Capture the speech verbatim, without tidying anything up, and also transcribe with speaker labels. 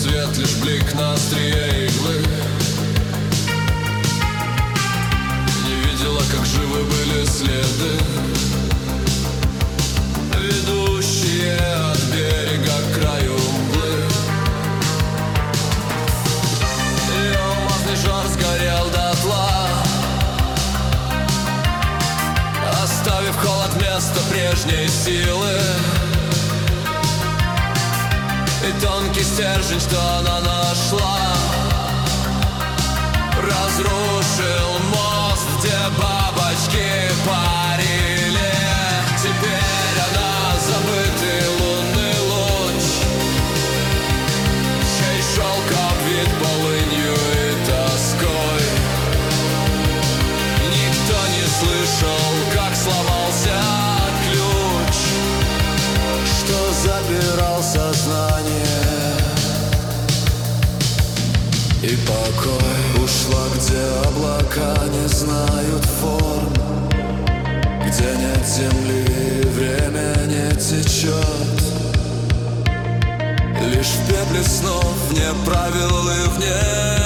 Speaker 1: свет, лишь блик на острие иглы. Не видела, как живы были следы, ведущие от берега к краю мглы. Ее алмазный жар сгорел дотла, оставив холод вместо прежней силы. И тонкий стержень, что она нашла, разрушил мост, где бабочки парили. Теперь она забытый лунный луч, чей шелк обвит полынью и тоской. Никто не слышал, как сломался ключ, что запирал сознание. И покой ушла, где облака не знают форм, где нет земли, время не течет. Лишь в пепле снов вне правил и вне